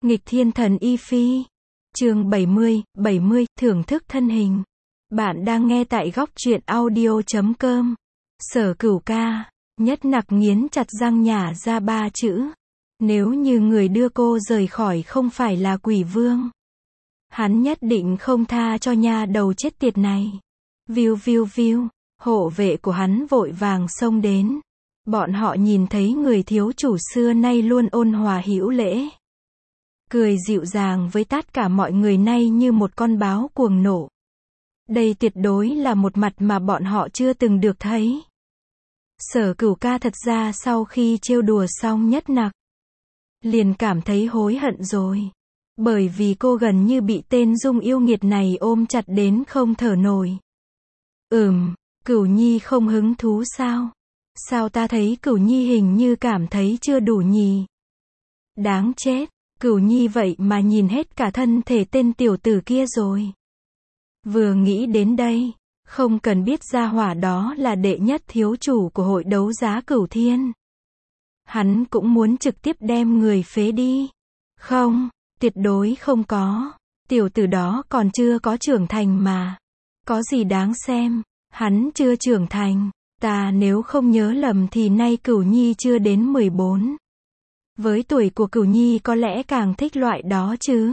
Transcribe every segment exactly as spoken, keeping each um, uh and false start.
Nghịch thiên thần y phi. Chương bảy mươi, bảy mươi, thưởng thức thân hình. Bạn đang nghe tại góc truyện audio chấm com. Sở Cửu ca, nhất nặc nghiến chặt răng nhả ra ba chữ. Nếu như người đưa cô rời khỏi không phải là quỷ vương, hắn nhất định không tha cho nha đầu chết tiệt này. Viu viu viu, hộ vệ của hắn vội vàng xông đến. Bọn họ nhìn thấy người thiếu chủ xưa nay luôn ôn hòa hữu lễ, cười dịu dàng với tất cả mọi người nay như một con báo cuồng nộ. Đây tuyệt đối là một mặt mà bọn họ chưa từng được thấy. Sở Cửu ca thật ra sau khi trêu đùa xong nhất nặc, liền cảm thấy hối hận rồi. Bởi vì cô gần như bị tên Dung yêu nghiệt này ôm chặt đến không thở nổi. Ừm, Cửu Nhi không hứng thú sao? Sao ta thấy Cửu Nhi hình như cảm thấy chưa đủ nhỉ? Đáng chết, Cửu Nhi vậy mà nhìn hết cả thân thể tên tiểu tử kia rồi. Vừa nghĩ đến đây, không cần biết gia hỏa đó là đệ nhất thiếu chủ của hội đấu giá Cửu Thiên, hắn cũng muốn trực tiếp đem người phế đi. Không, tuyệt đối không có. Tiểu tử đó còn chưa có trưởng thành mà. Có gì đáng xem, hắn chưa trưởng thành. Ta nếu không nhớ lầm thì nay Cửu Nhi chưa đến mười bốn. Với tuổi của Cửu Nhi có lẽ càng thích loại đó chứ.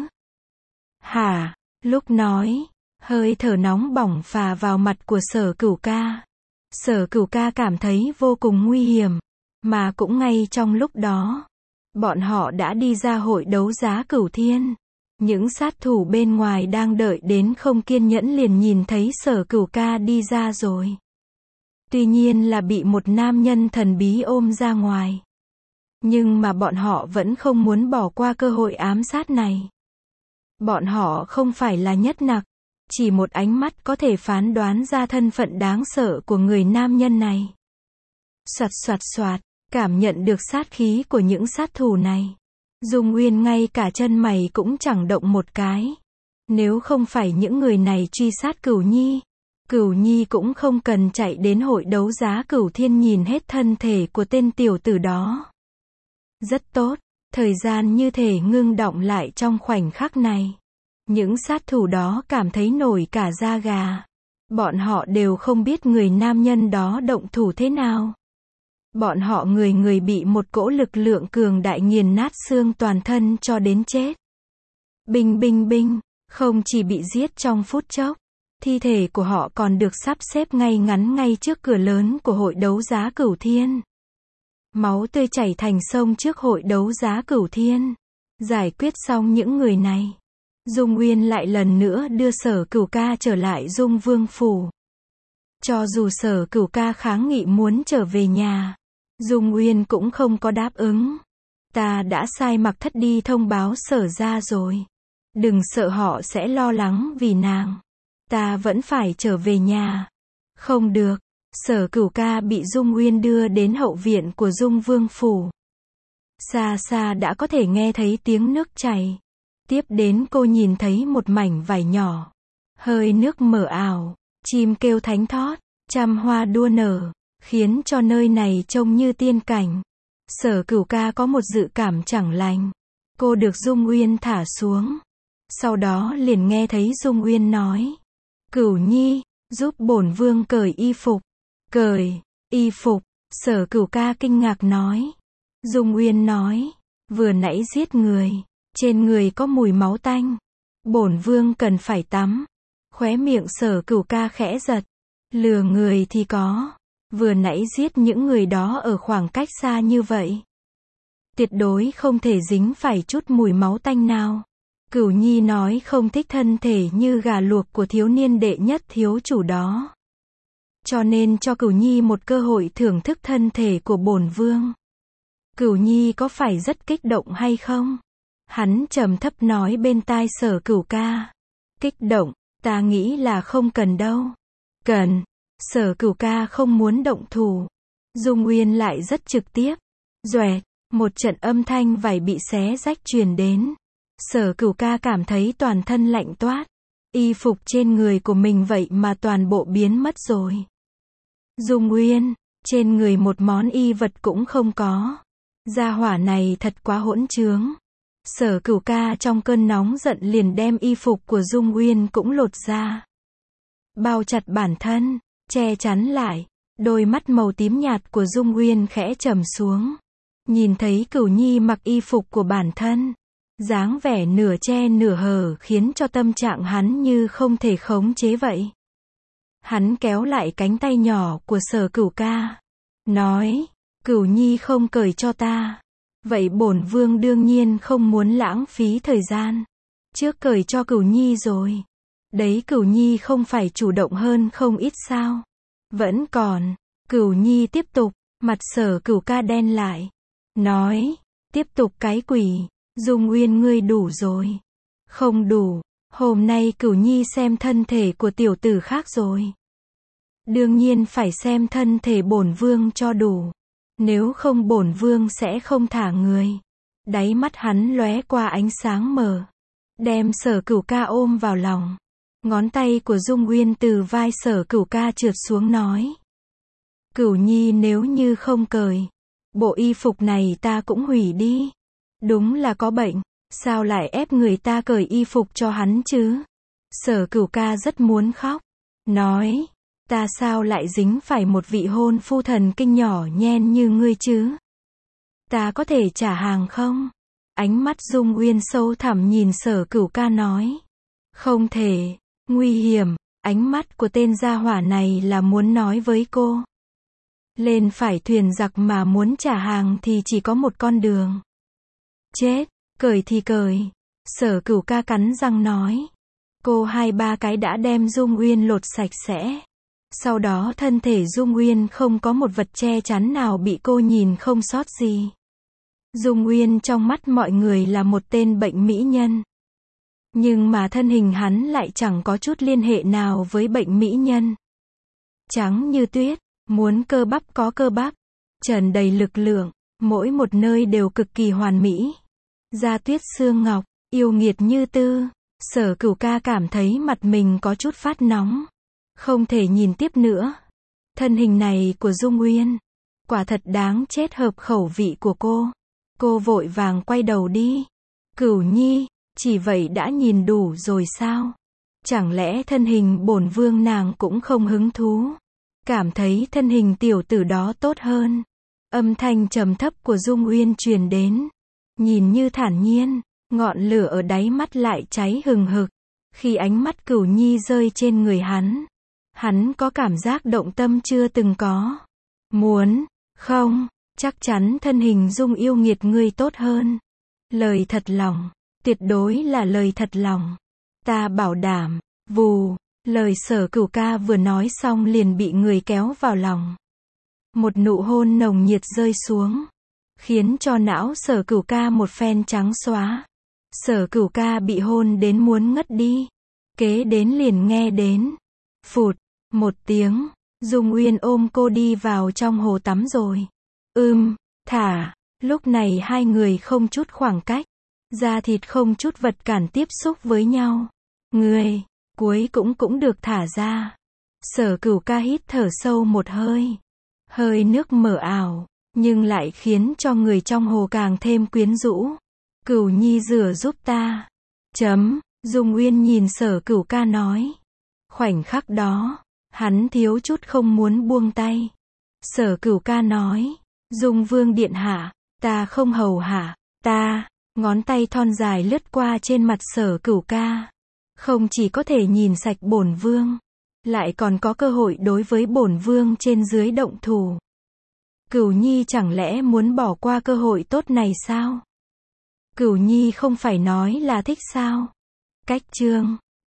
Hả? Lúc nói, hơi thở nóng bỏng phả vào mặt của Sở Cửu ca. Sở Cửu ca cảm thấy vô cùng nguy hiểm. Mà cũng ngay trong lúc đó, bọn họ đã đi ra hội đấu giá Cửu Thiên. Những sát thủ bên ngoài đang đợi đến không kiên nhẫn liền nhìn thấy Sở Cửu ca đi ra rồi. Tuy nhiên là bị một nam nhân thần bí ôm ra ngoài. Nhưng mà bọn họ vẫn không muốn bỏ qua cơ hội ám sát này. Bọn họ không phải là nhất nặc, chỉ một ánh mắt có thể phán đoán ra thân phận đáng sợ của người nam nhân này. Soạt soạt soạt, cảm nhận được sát khí của những sát thủ này, Dung Uyên ngay cả chân mày cũng chẳng động một cái. Nếu không phải những người này truy sát Cửu Nhi, Cửu Nhi cũng không cần chạy đến hội đấu giá Cửu Thiên nhìn hết thân thể của tên tiểu tử đó. Rất tốt, thời gian như thể ngưng đọng lại trong khoảnh khắc này. Những sát thủ đó cảm thấy nổi cả da gà. Bọn họ đều không biết người nam nhân đó động thủ thế nào. Bọn họ người người bị một cỗ lực lượng cường đại nghiền nát xương toàn thân cho đến chết. Binh binh binh, không chỉ bị giết trong phút chốc, thi thể của họ còn được sắp xếp ngay ngắn ngay trước cửa lớn của hội đấu giá Cửu Thiên. Máu tươi chảy thành sông trước hội đấu giá Cửu Thiên. Giải quyết xong những người này, Dung Uyên lại lần nữa đưa Sở Cửu ca trở lại Dung Vương phủ. Cho dù Sở Cửu ca kháng nghị muốn trở về nhà, Dung Uyên cũng không có đáp ứng. Ta đã sai Mặc Thất đi thông báo Sở ra rồi. Đừng sợ họ sẽ lo lắng vì nàng. Ta vẫn phải trở về nhà. Không được. Sở Cửu ca bị Dung Uyên đưa đến hậu viện của Dung Vương phủ. Xa xa đã có thể nghe thấy tiếng nước chảy. Tiếp đến cô nhìn thấy một mảnh vải nhỏ. Hơi nước mờ ảo, chim kêu thánh thót, trăm hoa đua nở, khiến cho nơi này trông như tiên cảnh. Sở Cửu ca có một dự cảm chẳng lành. Cô được Dung Uyên thả xuống. Sau đó liền nghe thấy Dung Uyên nói: Cửu Nhi, giúp bổn vương cởi y phục. Cởi y phục? Sở Cửu ca kinh ngạc nói. Dung Uyên nói: vừa nãy giết người, trên người có mùi máu tanh, bổn vương cần phải tắm. Khóe miệng Sở Cửu ca khẽ giật. Lừa người thì có, vừa nãy giết những người đó ở khoảng cách xa như vậy, tuyệt đối không thể dính phải chút mùi máu tanh nào. Cửu Nhi nói không thích thân thể như gà luộc của thiếu niên đệ nhất thiếu chủ đó, cho nên cho Cửu Nhi một cơ hội thưởng thức thân thể của bổn vương. Cửu Nhi có phải rất kích động hay không? Hắn trầm thấp nói bên tai Sở Cửu ca. Kích động? Ta nghĩ là không cần đâu. Cần. Sở Cửu ca không muốn động thủ. Dung Uyên lại rất trực tiếp. Doẹt, một trận âm thanh vải bị xé rách truyền đến. Sở Cửu ca cảm thấy toàn thân lạnh toát. Y phục trên người của mình vậy mà toàn bộ biến mất rồi. Dung Uyên, trên người một món y vật cũng không có. Gia hỏa này thật quá hỗn trướng. Sở Cửu ca trong cơn nóng giận liền đem y phục của Dung Uyên cũng lột ra. Bao chặt bản thân, che chắn lại. Đôi mắt màu tím nhạt của Dung Uyên khẽ trầm xuống. Nhìn thấy Cửu Nhi mặc y phục của bản thân. Dáng vẻ nửa che nửa hở khiến cho tâm trạng hắn như không thể khống chế vậy. Hắn kéo lại cánh tay nhỏ của Sở Cửu ca. Nói, Cửu Nhi không cởi cho ta. Vậy bổn vương đương nhiên không muốn lãng phí thời gian. Trước cởi cho Cửu Nhi rồi. Đấy Cửu Nhi không phải chủ động hơn không ít sao. Vẫn còn, Cửu Nhi tiếp tục, mặt Sở Cửu ca đen lại. Nói, tiếp tục cái quỷ, Dung Uyên ngươi đủ rồi. Không đủ, hôm nay Cửu Nhi xem thân thể của tiểu tử khác rồi. Đương nhiên phải xem thân thể bổn vương cho đủ. Nếu không bổn vương sẽ không thả người. Đáy mắt hắn lóe qua ánh sáng mờ. Đem Sở Cửu ca ôm vào lòng. Ngón tay của Dung Uyên từ vai Sở Cửu ca trượt xuống nói. Cửu Nhi nếu như không cởi. Bộ y phục này ta cũng hủy đi. Đúng là có bệnh. Sao lại ép người ta cởi y phục cho hắn chứ? Sở Cửu ca rất muốn khóc. Nói. Ta sao lại dính phải một vị hôn phu thần kinh nhỏ nhen như ngươi chứ? Ta có thể trả hàng không? Ánh mắt Dung Uyên sâu thẳm nhìn Sở Cửu ca nói. Không thể. Nguy hiểm. Ánh mắt của tên gia hỏa này là muốn nói với cô. Lên phải thuyền giặc mà muốn trả hàng thì chỉ có một con đường. Chết. Cởi thì cởi. Sở Cửu ca cắn răng nói. Cô hai ba cái đã đem Dung Uyên lột sạch sẽ. Sau đó thân thể Dung Uyên không có một vật che chắn nào bị cô nhìn không sót gì. Dung Uyên trong mắt mọi người là một tên bệnh mỹ nhân. Nhưng mà thân hình hắn lại chẳng có chút liên hệ nào với bệnh mỹ nhân. Trắng như tuyết, muốn cơ bắp có cơ bắp, trần đầy lực lượng, mỗi một nơi đều cực kỳ hoàn mỹ. Da tuyết xương ngọc, yêu nghiệt như tư. Sở Cửu ca cảm thấy mặt mình có chút phát nóng. Không thể nhìn tiếp nữa. Thân hình này của Dung Uyên, quả thật đáng chết hợp khẩu vị của cô. Cô vội vàng quay đầu đi. Cửu Nhi, chỉ vậy đã nhìn đủ rồi sao? Chẳng lẽ thân hình bổn vương nàng cũng không hứng thú? Cảm thấy thân hình tiểu tử đó tốt hơn. Âm thanh trầm thấp của Dung Uyên truyền đến. Nhìn như thản nhiên, ngọn lửa ở đáy mắt lại cháy hừng hực. Khi ánh mắt Cửu Nhi rơi trên người hắn, hắn có cảm giác động tâm chưa từng có. Muốn, không, chắc chắn thân hình Dung yêu nghiệt ngươi tốt hơn. Lời thật lòng, tuyệt đối là lời thật lòng. Ta bảo đảm, vù, lời Sở Cửu ca vừa nói xong liền bị người kéo vào lòng. Một nụ hôn nồng nhiệt rơi xuống, khiến cho não Sở Cửu ca một phen trắng xóa. Sở Cửu ca bị hôn đến muốn ngất đi. Kế đến liền nghe đến. Phụt, một tiếng, Dung Uyên ôm cô đi vào trong hồ tắm rồi. Ưm, thả, lúc này hai người không chút khoảng cách. Da thịt không chút vật cản tiếp xúc với nhau. Người, cuối cũng cũng được thả ra. Sở Cửu ca hít thở sâu một hơi. Hơi nước mờ ảo, nhưng lại khiến cho người trong hồ càng thêm quyến rũ. Cửu Nhi rửa giúp ta. Chấm, Dung Uyên nhìn Sở Cửu ca nói. Khoảnh khắc đó, hắn thiếu chút không muốn buông tay. Sở Cửu ca nói. Dung vương điện hạ, ta không hầu hạ, ta. Ngón tay thon dài lướt qua trên mặt Sở Cửu ca. Không chỉ có thể nhìn sạch bổn vương, lại còn có cơ hội đối với bổn vương trên dưới động thủ. Cửu Nhi chẳng lẽ muốn bỏ qua cơ hội tốt này sao? Cửu Nhi không phải nói là thích sao? Cách chương